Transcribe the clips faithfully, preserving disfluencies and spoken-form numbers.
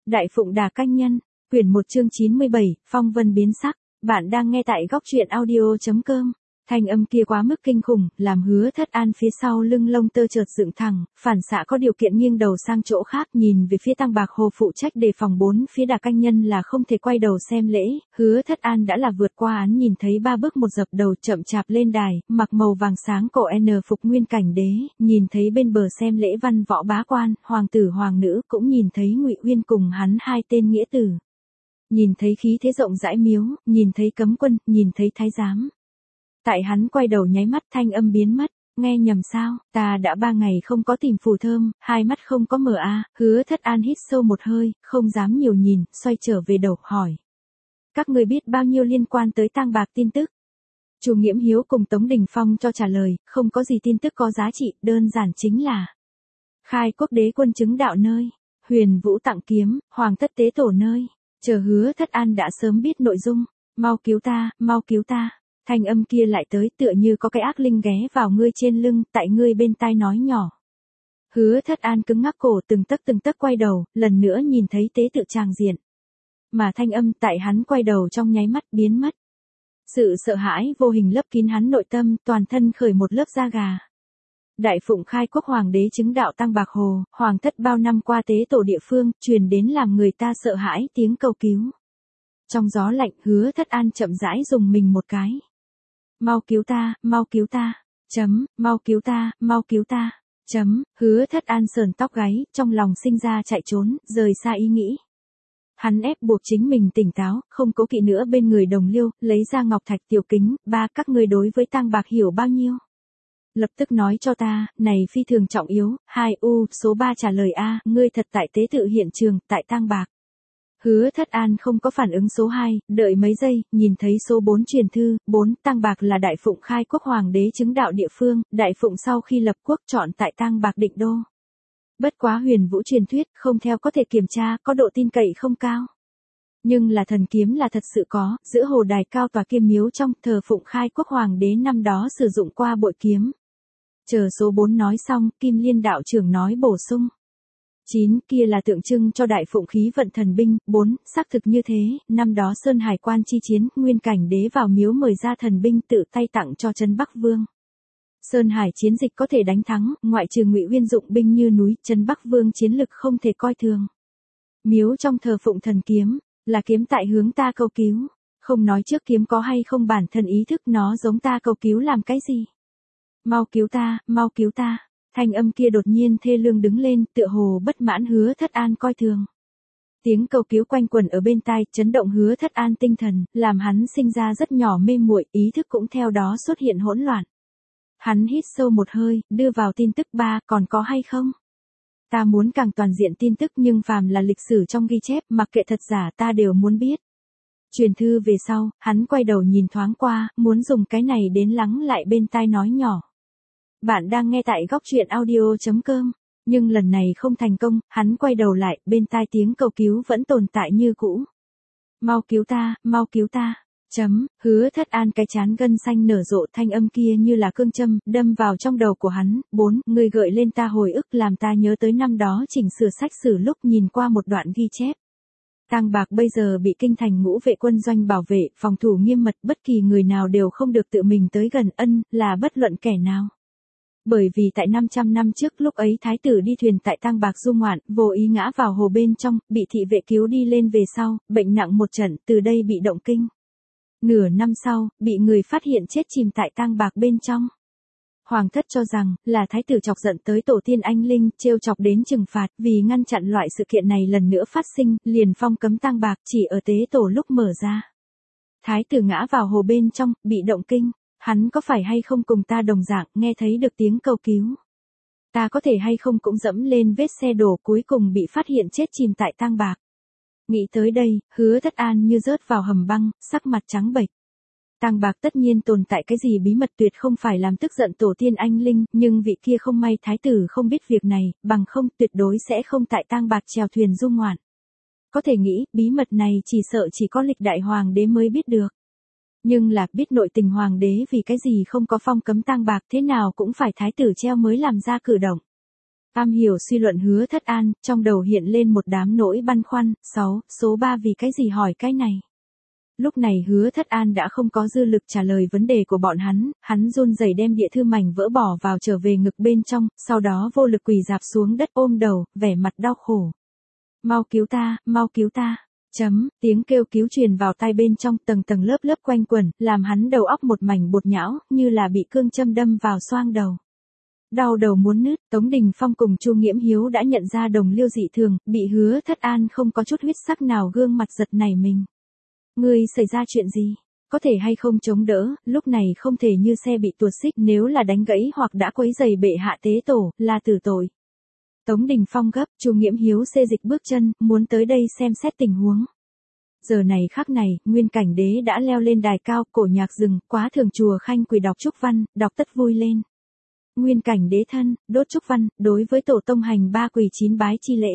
Đại Phụng Đà Canh Nhân, quyển một chương chín mươi bảy, phong vân biến sắc. Bạn đang nghe tại góc truyện audio.com. Thanh âm kia quá mức kinh khủng, làm Hứa Thất An phía sau lưng lông tơ chợt dựng thẳng, phản xạ có điều kiện nghiêng đầu sang chỗ khác, nhìn về phía Tăng Bạc Hồ phụ trách đề phòng bốn phía Đà Canh Nhân là không thể quay đầu xem lễ. Hứa Thất An đã là vượt qua án, nhìn thấy ba bước một dập đầu chậm chạp lên đài, mặc màu vàng sáng cổ N phục Nguyên Cảnh Đế, nhìn thấy bên bờ xem lễ văn võ bá quan, hoàng tử hoàng nữ, cũng nhìn thấy Ngụy Uyên cùng hắn hai tên nghĩa tử. Nhìn thấy khí thế rộng rãi miếu, nhìn thấy cấm quân, nhìn thấy thái giám. Tại hắn quay đầu nháy mắt, thanh âm biến mất. Nghe nhầm sao, ta đã ba ngày không có tìm phù thơm, hai mắt không có mở a. Hứa Thất An hít sâu một hơi, không dám nhiều nhìn, xoay trở về đầu, hỏi. Các người biết bao nhiêu liên quan tới Tang Bạc tin tức? Chu Nghiễm Hiếu cùng Tống Đình Phong cho trả lời, không có gì tin tức có giá trị, đơn giản chính là Khai Quốc Đế quân chứng đạo nơi, Huyền Vũ tặng kiếm, Hoàng thất tế tổ nơi. Chờ Hứa Thất An đã sớm biết nội dung. Mau cứu ta, mau cứu ta. Thanh âm kia lại tới, tựa như có cái ác linh ghé vào ngươi trên lưng, tại ngươi bên tai nói nhỏ. Hứa Thất An cứng ngắc cổ, từng tấc từng tấc quay đầu, lần nữa nhìn thấy tế tự tràng diện. Mà thanh âm tại hắn quay đầu trong nháy mắt biến mất. Sự sợ hãi vô hình lấp kín hắn nội tâm, toàn thân khởi một lớp da gà. Đại Phụng Khai Quốc Hoàng đế chứng đạo Tăng Bạc Hồ, hoàng thất bao năm qua tế tổ địa phương, truyền đến làm người ta sợ hãi tiếng cầu cứu. Trong gió lạnh, Hứa Thất An chậm rãi dùng mình một cái. Mau cứu ta, mau cứu ta, chấm, mau cứu ta, mau cứu ta, chấm, Hứa Thất An sờn tóc gáy, trong lòng sinh ra chạy trốn, rời xa ý nghĩ. Hắn ép buộc chính mình tỉnh táo, không cố kỵ nữa bên người đồng liêu, lấy ra ngọc thạch tiểu kính, ba các ngươi đối với Tang Bạc hiểu bao nhiêu? Lập tức nói cho ta, này phi thường trọng yếu. Hai U, số ba trả lời A, ngươi thật tại tế tự hiện trường, tại Tang Bạc. Hứa Thất An không có phản ứng số hai, đợi mấy giây, nhìn thấy số bốn truyền thư. Bốn, Tang Bạc là Đại Phụng Khai Quốc Hoàng đế chứng đạo địa phương, Đại Phụng sau khi lập quốc chọn tại Tang Bạc định đô. Bất quá Huyền Vũ truyền thuyết, không theo có thể kiểm tra, có độ tin cậy không cao. Nhưng là thần kiếm là thật sự có, giữa hồ đài cao tòa kia miếu trong, thờ phụng Khai Quốc Hoàng đế năm đó sử dụng qua bội kiếm. Chờ số bốn nói xong, Kim Liên đạo trưởng nói bổ sung. chín kia là tượng trưng cho Đại Phụng khí vận thần binh. bốn Xác thực như thế, năm đó Sơn Hải quan chi chiến, Nguyên Cảnh Đế vào miếu mời ra thần binh tự tay tặng cho Trấn Bắc Vương. Sơn Hải chiến dịch có thể đánh thắng, ngoại trừ Ngụy Uyên dụng binh như núi, Trấn Bắc Vương chiến lực không thể coi thường. Miếu trong thờ phụng thần kiếm, là kiếm tại hướng ta cầu cứu, không nói trước kiếm có hay không bản thân ý thức nó giống ta cầu cứu làm cái gì. Mau cứu ta, mau cứu ta. Thanh âm kia đột nhiên thê lương đứng lên, tựa hồ bất mãn Hứa Thất An coi thường. Tiếng cầu cứu quanh quẩn ở bên tai, chấn động Hứa Thất An tinh thần, làm hắn sinh ra rất nhỏ mê muội, ý thức cũng theo đó xuất hiện hỗn loạn. Hắn hít sâu một hơi, đưa vào tin tức ba, còn có hay không? Ta muốn càng toàn diện tin tức, nhưng phàm là lịch sử trong ghi chép, mặc kệ thật giả ta đều muốn biết. Truyền thư về sau, hắn quay đầu nhìn thoáng qua, muốn dùng cái này đến lắng lại bên tai nói nhỏ. Bạn đang nghe tại góc truyện audio.com, nhưng lần này không thành công, hắn quay đầu lại, bên tai tiếng cầu cứu vẫn tồn tại như cũ. Mau cứu ta, mau cứu ta, chấm, Hứa Thất An cái chán gân xanh nở rộ, thanh âm kia như là cương châm, đâm vào trong đầu của hắn. bốn Người gợi lên ta hồi ức, làm ta nhớ tới năm đó chỉnh sửa sách sử lúc nhìn qua một đoạn ghi chép. Tang Bạc bây giờ bị kinh thành ngũ vệ quân doanh bảo vệ, phòng thủ nghiêm mật, bất kỳ người nào đều không được tự mình tới gần, ân, là bất luận kẻ nào. Bởi vì tại năm trăm năm trước, lúc ấy thái tử đi thuyền tại Tang Bạc du ngoạn, vô ý ngã vào hồ bên trong, bị thị vệ cứu đi lên về sau, bệnh nặng một trận, từ đây bị động kinh. Nửa năm sau, bị người phát hiện chết chìm tại Tang Bạc bên trong. Hoàng thất cho rằng, là thái tử chọc giận tới tổ tiên anh linh, trêu chọc đến trừng phạt, vì ngăn chặn loại sự kiện này lần nữa phát sinh, liền phong cấm Tang Bạc, chỉ ở tế tổ lúc mở ra. Thái tử ngã vào hồ bên trong, bị động kinh. Hắn có phải hay không cùng ta đồng dạng, nghe thấy được tiếng cầu cứu? Ta có thể hay không cũng dẫm lên vết xe đổ, cuối cùng bị phát hiện chết chìm tại Tang Bạc. Nghĩ tới đây, Hứa Thất An như rớt vào hầm băng, sắc mặt trắng bệch. Tang Bạc tất nhiên tồn tại cái gì bí mật tuyệt không phải làm tức giận tổ tiên anh linh, nhưng vị kia không may thái tử không biết việc này, bằng không tuyệt đối sẽ không tại Tang Bạc chèo thuyền du ngoạn. Có thể nghĩ, bí mật này chỉ sợ chỉ có lịch đại hoàng đế mới biết được. Nhưng là biết nội tình hoàng đế vì cái gì không có phong cấm Tang Bạc, thế nào cũng phải thái tử treo mới làm ra cử động. Am hiểu suy luận Hứa Thất An, trong đầu hiện lên một đám nỗi băn khoăn. Sáu, số ba vì cái gì hỏi cái này? Lúc này Hứa Thất An đã không có dư lực trả lời vấn đề của bọn hắn, hắn run rẩy đem địa thư mảnh vỡ bỏ vào trở về ngực bên trong, sau đó vô lực quỳ rạp xuống đất ôm đầu, vẻ mặt đau khổ. Mau cứu ta, mau cứu ta. Chấm, tiếng kêu cứu truyền vào tai bên trong, tầng tầng lớp lớp quanh quẩn, làm hắn đầu óc một mảnh bột nhão, như là bị cương châm đâm vào xoang đầu. Đau đầu muốn nứt, Tống Đình Phong cùng Chu Nghiễm Hiếu đã nhận ra Đồng Liêu dị thường, bị Hứa Thất An không có chút huyết sắc nào gương mặt giật nảy mình. Ngươi xảy ra chuyện gì? Có thể hay không chống đỡ, lúc này không thể như xe bị tuột xích, nếu là đánh gãy hoặc đã quấy giày bệ hạ tế tổ, là tử tội. Tống Đình Phong gấp, Chu Nghiễm Hiếu xê dịch bước chân, muốn tới đây xem xét tình huống. Giờ này khắc này, Nguyên Cảnh Đế đã leo lên đài cao, cổ nhạc dừng, quá thường chùa Khanh quỳ đọc chúc văn, đọc tất vui lên. Nguyên Cảnh Đế thân, đốt chúc văn, đối với tổ tông hành ba quỳ chín bái chi lễ.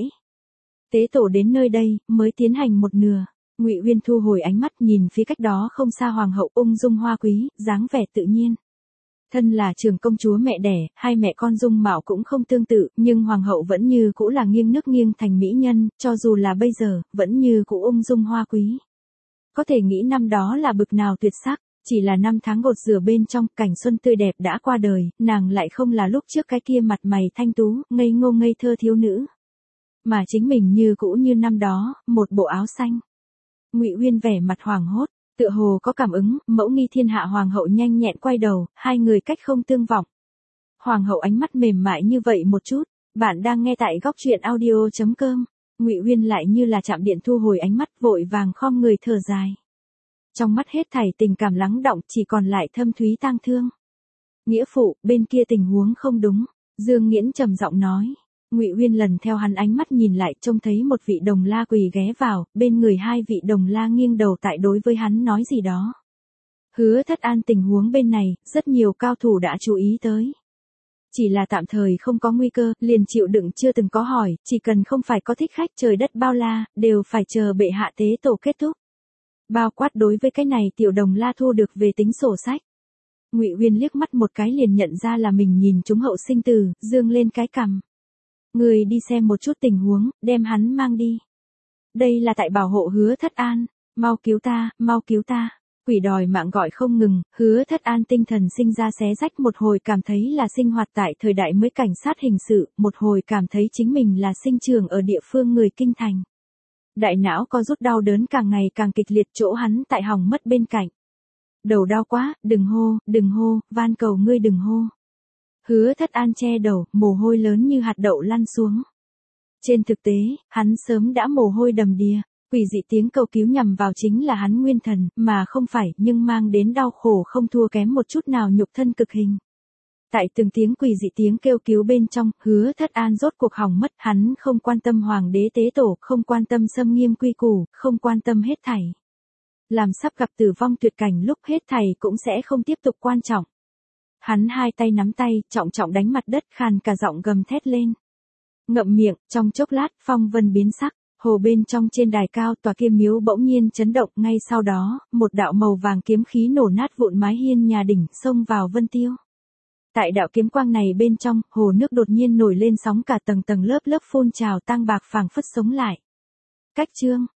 Tế tổ đến nơi đây, mới tiến hành một nửa. Ngụy Uyên thu hồi ánh mắt nhìn phía cách đó không xa hoàng hậu ung dung hoa quý, dáng vẻ tự nhiên. Thân là trưởng công chúa mẹ đẻ, hai mẹ con dung mạo cũng không tương tự, nhưng hoàng hậu vẫn như cũ là nghiêng nước nghiêng thành mỹ nhân, cho dù là bây giờ, vẫn như cũ ung dung hoa quý. Có thể nghĩ năm đó là bực nào tuyệt sắc, chỉ là năm tháng gột rửa bên trong, cảnh xuân tươi đẹp đã qua đời, nàng lại không là lúc trước cái kia mặt mày thanh tú, ngây ngô ngây thơ thiếu nữ. Mà chính mình như cũ như năm đó, một bộ áo xanh. Ngụy Uyên vẻ mặt hoảng hốt, tựa hồ có cảm ứng, mẫu nghi thiên hạ hoàng hậu nhanh nhẹn quay đầu, hai người cách không tương vọng. Hoàng hậu ánh mắt mềm mại như vậy một chút, bạn đang nghe tại góc truyện audio chấm com. Ngụy Uyên lại như là chạm điện thu hồi ánh mắt, vội vàng khom người thở dài. Trong mắt hết thảy tình cảm lắng đọng, chỉ còn lại thâm thúy tang thương. Nghĩa phụ, bên kia tình huống không đúng, Dương Nghiễn trầm giọng nói. Ngụy Uyên lần theo hắn ánh mắt nhìn lại, trông thấy một vị đồng la quỳ ghé vào, bên người hai vị đồng la nghiêng đầu tại đối với hắn nói gì đó. Hứa Thất An tình huống bên này, rất nhiều cao thủ đã chú ý tới. Chỉ là tạm thời không có nguy cơ, liền chịu đựng chưa từng có hỏi, chỉ cần không phải có thích khách trời đất bao la, đều phải chờ bệ hạ tế tổ kết thúc. Bao quát đối với cái này tiểu đồng la thu được về tính sổ sách. Ngụy Uyên liếc mắt một cái liền nhận ra là mình nhìn trúng hậu sinh tử, dương lên cái cằm. Người đi xem một chút tình huống, đem hắn mang đi. Đây là tại bảo hộ Hứa Thất An, mau cứu ta, mau cứu ta. Quỷ đòi mạng gọi không ngừng, Hứa Thất An tinh thần sinh ra xé rách, một hồi cảm thấy là sinh hoạt tại thời đại mới cảnh sát hình sự, một hồi cảm thấy chính mình là sinh trưởng ở địa phương người kinh thành. Đại não có rút đau đớn càng ngày càng kịch liệt, chỗ hắn tại hỏng mất bên cạnh. Đầu đau quá, đừng hô, đừng hô, van cầu ngươi đừng hô. Hứa Thất An che đầu, mồ hôi lớn như hạt đậu lăn xuống. Trên thực tế, hắn sớm đã mồ hôi đầm đìa, quỷ dị tiếng cầu cứu nhằm vào chính là hắn nguyên thần, mà không phải, nhưng mang đến đau khổ không thua kém một chút nào nhục thân cực hình. Tại từng tiếng quỷ dị tiếng kêu cứu bên trong, Hứa Thất An rốt cuộc hỏng mất, hắn không quan tâm hoàng đế tế tổ, không quan tâm xâm nghiêm quy củ, không quan tâm hết thảy. Làm sắp gặp tử vong tuyệt cảnh lúc hết thảy cũng sẽ không tiếp tục quan trọng. Hắn hai tay nắm tay, trọng trọng đánh mặt đất, khàn cả giọng gầm thét lên. Ngậm miệng, trong chốc lát, phong vân biến sắc, hồ bên trong trên đài cao tòa kia miếu bỗng nhiên chấn động, ngay sau đó, một đạo màu vàng kiếm khí nổ nát vụn mái hiên nhà đỉnh, xông vào vân tiêu. Tại đạo kiếm quang này bên trong, hồ nước đột nhiên nổi lên sóng cả tầng tầng lớp lớp phun trào, tang bạc phảng phất sống lại. Cách chương,